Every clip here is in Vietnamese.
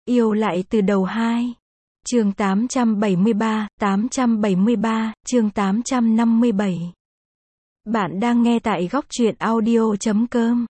Yêu lại từ đầu 2. Chương 873, chương 857. Bạn đang nghe tại góc truyện audio.com.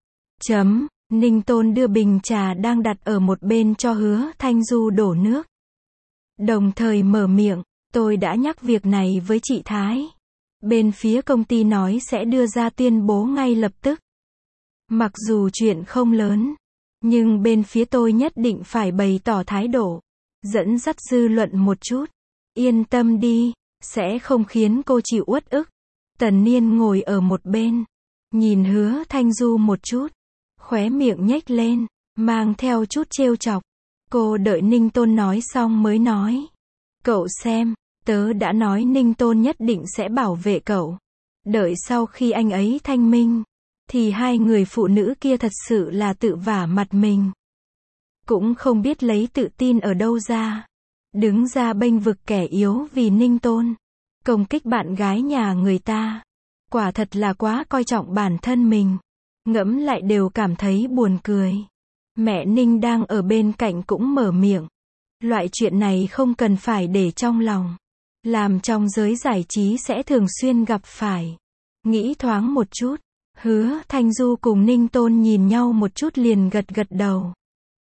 Ninh Tôn đưa bình trà đang đặt ở một bên cho Hứa Thanh Du đổ nước. Đồng thời mở miệng, tôi đã nhắc việc này với chị Thái. Bên phía công ty nói sẽ đưa ra tuyên bố ngay lập tức. Mặc dù chuyện không lớn, nhưng bên phía tôi nhất định phải bày tỏ thái độ, dẫn dắt dư luận một chút. Yên tâm đi, sẽ không khiến cô chịu uất ức. Tần Niên ngồi ở một bên, nhìn Hứa Thanh Du một chút, khóe miệng nhếch lên, mang theo chút trêu chọc. Cô đợi Ninh Tôn nói xong mới nói. Cậu xem, tớ đã nói Ninh Tôn nhất định sẽ bảo vệ cậu. Đợi sau khi anh ấy thanh minh, thì hai người phụ nữ kia thật sự là tự vả mặt mình. Cũng không biết lấy tự tin ở đâu ra. Đứng ra bênh vực kẻ yếu vì Ninh Tôn. Công kích bạn gái nhà người ta. Quả thật là quá coi trọng bản thân mình. Ngẫm lại đều cảm thấy buồn cười. Mẹ Ninh đang ở bên cạnh cũng mở miệng. Loại chuyện này không cần phải để trong lòng. Làm trong giới giải trí sẽ thường xuyên gặp phải. Nghĩ thoáng một chút. Hứa Thanh Du cùng Ninh Tôn nhìn nhau một chút liền gật gật đầu.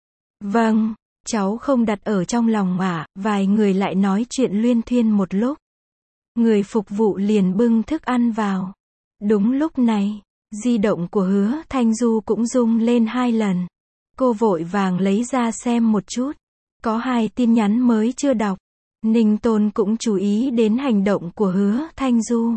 Vâng, cháu không đặt ở trong lòng ạ. Vài người lại nói chuyện luyên thuyên một lúc. Người phục vụ liền bưng thức ăn vào. Đúng lúc này, di động của Hứa Thanh Du cũng rung lên 2 lần. Cô vội vàng lấy ra xem một chút. Có 2 tin nhắn mới chưa đọc. Ninh Tôn cũng chú ý đến hành động của Hứa Thanh Du.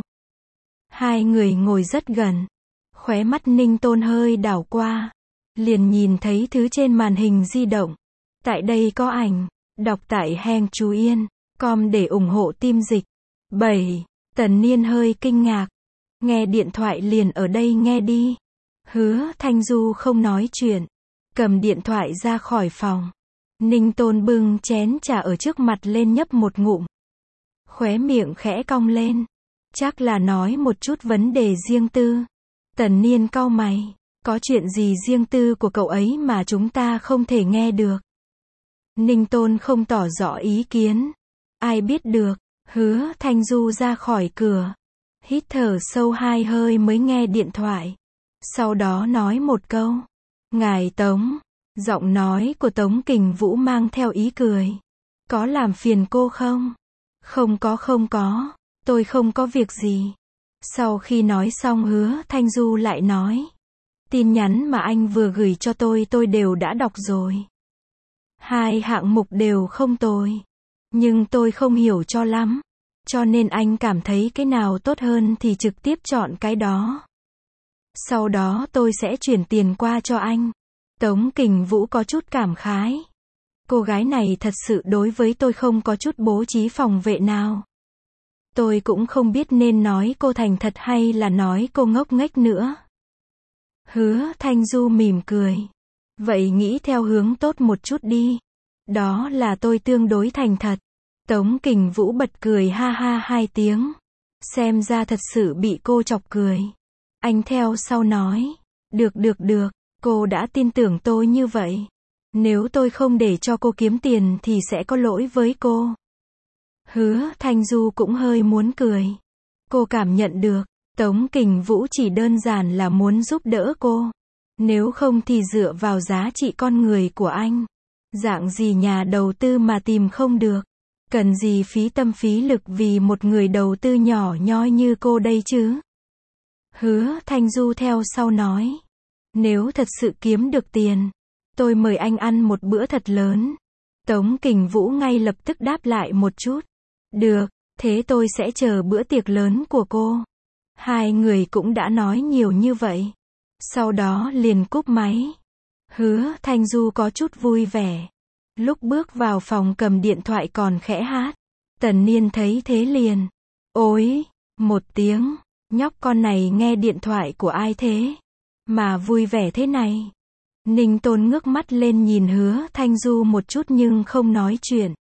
Hai người ngồi rất gần. Khóe mắt Ninh Tôn hơi đảo qua. Liền nhìn thấy thứ trên màn hình di động. Tại đây có ảnh. Đọc tại heng chú yên. Com để ủng hộ team dịch. 7. Tần Niên hơi kinh ngạc. Nghe điện thoại liền ở đây nghe đi. Hứa Thanh Du không nói chuyện. Cầm điện thoại ra khỏi phòng. Ninh Tôn bưng chén trà ở trước mặt lên nhấp một ngụm. Khóe miệng khẽ cong lên. Chắc là nói một chút vấn đề riêng tư. Tần Niên cau mày. Có chuyện gì riêng tư của cậu ấy mà chúng ta không thể nghe được? Ninh Tôn không tỏ rõ ý kiến. Ai biết được. Hứa Thanh Du ra khỏi cửa. Hít thở sâu 2 hơi mới nghe điện thoại. Sau đó nói một câu. Ngài Tống. Giọng nói của Tống Kình Vũ mang theo ý cười. Có làm phiền cô không? Không có. Tôi không có việc gì. Sau khi nói xong Hứa Thanh Du lại nói. Tin nhắn mà anh vừa gửi cho tôi đều đã đọc rồi. 2 hạng mục đều không tồi. Nhưng tôi không hiểu cho lắm. Cho nên anh cảm thấy cái nào tốt hơn thì trực tiếp chọn cái đó. Sau đó tôi sẽ chuyển tiền qua cho anh. Tống Kình Vũ có chút cảm khái. Cô gái này thật sự đối với tôi không có chút bố trí phòng vệ nào. Tôi cũng không biết nên nói cô thành thật hay là nói cô ngốc nghếch nữa. Hứa Thanh Du mỉm cười. Vậy nghĩ theo hướng tốt một chút đi. Đó là tôi tương đối thành thật. Tống Kình Vũ bật cười ha ha 2 tiếng. Xem ra thật sự bị cô chọc cười. Anh theo sau nói. Được. Cô đã tin tưởng tôi như vậy. Nếu tôi không để cho cô kiếm tiền thì sẽ có lỗi với cô. Hứa Thanh Du cũng hơi muốn cười. Cô cảm nhận được. Tống Kình Vũ chỉ đơn giản là muốn giúp đỡ cô. Nếu không thì dựa vào giá trị con người của anh. Dạng gì nhà đầu tư mà tìm không được. Cần gì phí tâm phí lực vì một người đầu tư nhỏ nhoi như cô đây chứ? Hứa Thanh Du theo sau nói. Nếu thật sự kiếm được tiền, tôi mời anh ăn một bữa thật lớn. Tống Kình Vũ ngay lập tức đáp lại một chút. Được, thế tôi sẽ chờ bữa tiệc lớn của cô. Hai người cũng đã nói nhiều như vậy. Sau đó liền cúp máy. Hứa Thanh Du có chút vui vẻ. Lúc bước vào phòng cầm điện thoại còn khẽ hát. Tần Niên thấy thế liền. Ôi, một tiếng. Nhóc con này nghe điện thoại của ai thế? Mà vui vẻ thế này. Ninh Tôn ngước mắt lên nhìn Hứa Thanh Du một chút nhưng không nói chuyện.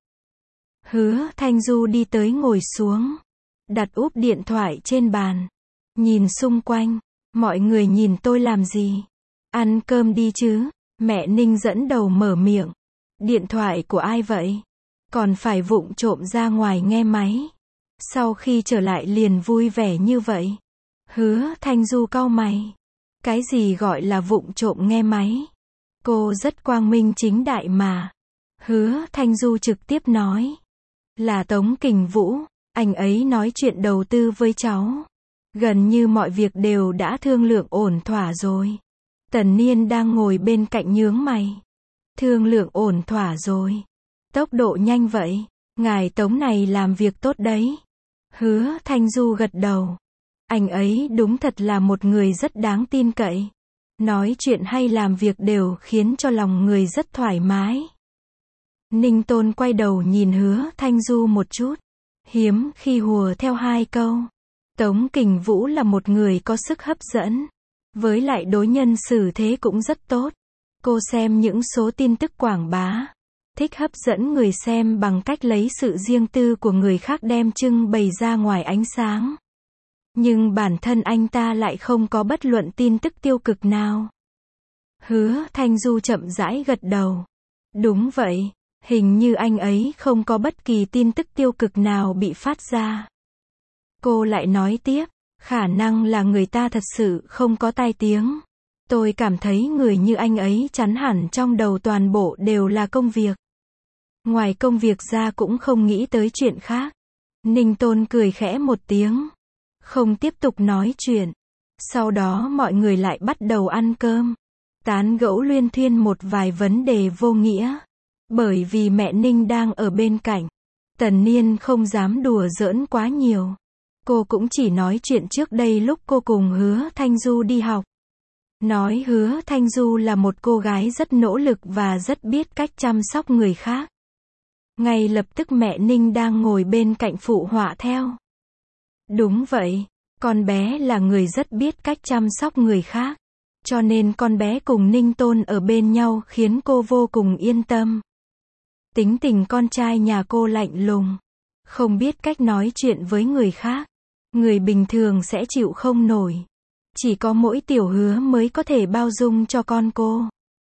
Hứa Thanh Du đi tới ngồi xuống. Đặt úp điện thoại trên bàn. Nhìn xung quanh. Mọi người nhìn tôi làm gì? Ăn cơm đi chứ? Mẹ Ninh dẫn đầu mở miệng. Điện thoại của ai vậy? Còn phải vụng trộm ra ngoài nghe máy. Sau khi trở lại liền vui vẻ như vậy. Hứa Thanh Du cau mày. Cái gì gọi là vụng trộm nghe máy? Cô rất quang minh chính đại mà. Hứa Thanh Du trực tiếp nói. Là Tống Kình Vũ, anh ấy nói chuyện đầu tư với cháu. Gần như mọi việc đều đã thương lượng ổn thỏa rồi. Tần Niên đang ngồi bên cạnh nhướng mày. Thương lượng ổn thỏa rồi. Tốc độ nhanh vậy. Ngài Tống này làm việc tốt đấy. Hứa Thanh Du gật đầu. Anh ấy đúng thật là một người rất đáng tin cậy. Nói chuyện hay làm việc đều khiến cho lòng người rất thoải mái. Ninh Tôn quay đầu nhìn Hứa Thanh Du một chút. Hiếm khi hùa theo hai câu. Tống Kình Vũ là một người có sức hấp dẫn. Với lại đối nhân xử thế cũng rất tốt. Cô xem những số tin tức quảng bá. Thích hấp dẫn người xem bằng cách lấy sự riêng tư của người khác đem trưng bày ra ngoài ánh sáng. Nhưng bản thân anh ta lại không có bất luận tin tức tiêu cực nào. Hứa Thanh Du chậm rãi gật đầu. Đúng vậy, hình như anh ấy không có bất kỳ tin tức tiêu cực nào bị phát ra. Cô lại nói tiếp, khả năng là người ta thật sự không có tai tiếng. Tôi cảm thấy người như anh ấy chắn hẳn trong đầu toàn bộ đều là công việc. Ngoài công việc ra cũng không nghĩ tới chuyện khác. Ninh Tôn cười khẽ một tiếng. Không tiếp tục nói chuyện. Sau đó mọi người lại bắt đầu ăn cơm. Tán gẫu luyên thuyên một vài vấn đề vô nghĩa. Bởi vì mẹ Ninh đang ở bên cạnh. Tần Niên không dám đùa giỡn quá nhiều. Cô cũng chỉ nói chuyện trước đây lúc cô cùng Hứa Thanh Du đi học. Nói Hứa Thanh Du là một cô gái rất nỗ lực và rất biết cách chăm sóc người khác. Ngay lập tức mẹ Ninh đang ngồi bên cạnh phụ họa theo. Đúng vậy, con bé là người rất biết cách chăm sóc người khác. Cho nên con bé cùng Ninh Tôn ở bên nhau khiến cô vô cùng yên tâm. Tính tình con trai nhà cô lạnh lùng. Không biết cách nói chuyện với người khác. Người bình thường sẽ chịu không nổi. Chỉ có mỗi Tiểu Hứa mới có thể bao dung cho con cô.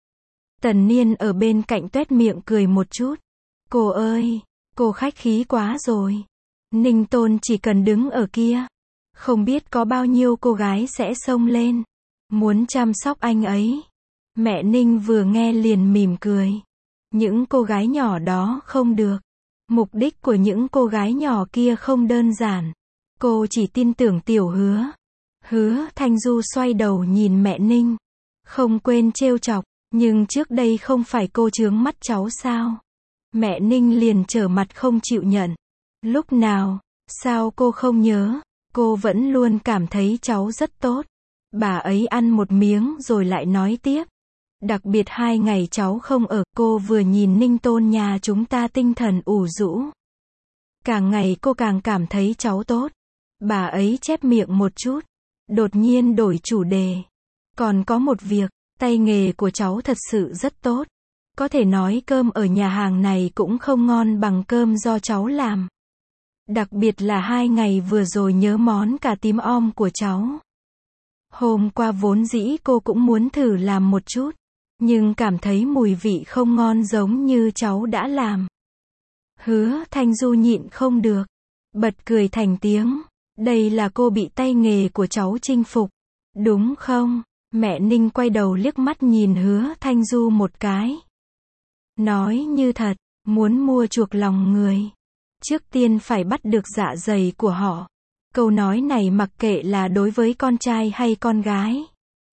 Tần Niên ở bên cạnh tuét miệng cười một chút. Cô ơi, cô khách khí quá rồi. Ninh Tôn chỉ cần đứng ở kia. Không biết có bao nhiêu cô gái sẽ xông lên. Muốn chăm sóc anh ấy. Mẹ Ninh vừa nghe liền mỉm cười. Những cô gái nhỏ đó không được. Mục đích của những cô gái nhỏ kia không đơn giản. Cô chỉ tin tưởng Tiểu Hứa. Hứa Thanh Du xoay đầu nhìn mẹ Ninh. Không quên trêu chọc. Nhưng trước đây không phải cô chướng mắt cháu sao? Mẹ Ninh liền trở mặt không chịu nhận. Lúc nào? Sao cô không nhớ? Cô vẫn luôn cảm thấy cháu rất tốt. Bà ấy ăn một miếng rồi lại nói tiếp. Đặc biệt 2 ngày cháu không ở, cô vừa nhìn Ninh Tôn nhà chúng ta tinh thần ủ rũ. Càng ngày cô càng cảm thấy cháu tốt. Bà ấy chép miệng một chút. Đột nhiên đổi chủ đề. Còn có một việc, tay nghề của cháu thật sự rất tốt. Có thể nói cơm ở nhà hàng này cũng không ngon bằng cơm do cháu làm. Đặc biệt là 2 ngày vừa rồi nhớ món cà tím om của cháu. Hôm qua vốn dĩ cô cũng muốn thử làm một chút. Nhưng cảm thấy mùi vị không ngon giống như cháu đã làm. Hứa Thanh Du nhịn không được. Bật cười thành tiếng. Đây là cô bị tay nghề của cháu chinh phục. Đúng không? Mẹ Ninh quay đầu liếc mắt nhìn Hứa Thanh Du một cái. Nói như thật, muốn mua chuộc lòng người. Trước tiên phải bắt được dạ dày của họ. Câu nói này mặc kệ là đối với con trai hay con gái.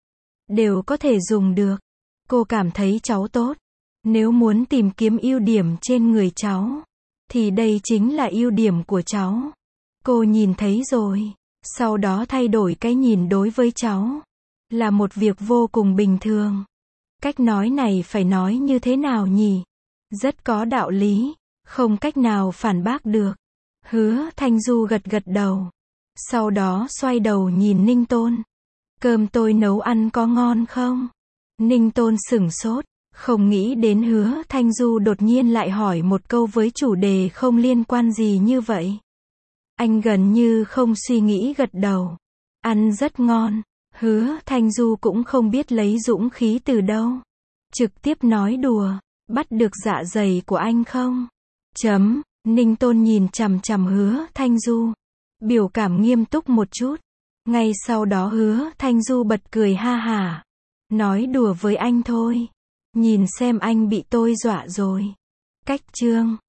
Đều có thể dùng được. Cô cảm thấy cháu tốt. Nếu muốn tìm kiếm ưu điểm trên người cháu. Thì đây chính là ưu điểm của cháu. Cô nhìn thấy rồi. Sau đó thay đổi cái nhìn đối với cháu. Là một việc vô cùng bình thường. Cách nói này phải nói như thế nào nhỉ? Rất có đạo lý. Không cách nào phản bác được. Hứa Thanh Du gật gật đầu. Sau đó xoay đầu nhìn Ninh Tôn. Cơm tôi nấu ăn có ngon không? Ninh Tôn sửng sốt. Không nghĩ đến Hứa Thanh Du đột nhiên lại hỏi một câu với chủ đề không liên quan gì như vậy. Anh gần như không suy nghĩ gật đầu. Ăn rất ngon. Hứa Thanh Du cũng không biết lấy dũng khí từ đâu. Trực tiếp nói đùa. Bắt được dạ dày của anh không? Ninh Tôn nhìn chằm chằm Hứa Thanh Du. Biểu cảm nghiêm túc một chút. Ngay sau đó Hứa Thanh Du bật cười ha hả. Nói đùa với anh thôi. Nhìn xem anh bị tôi dọa rồi. Cách chương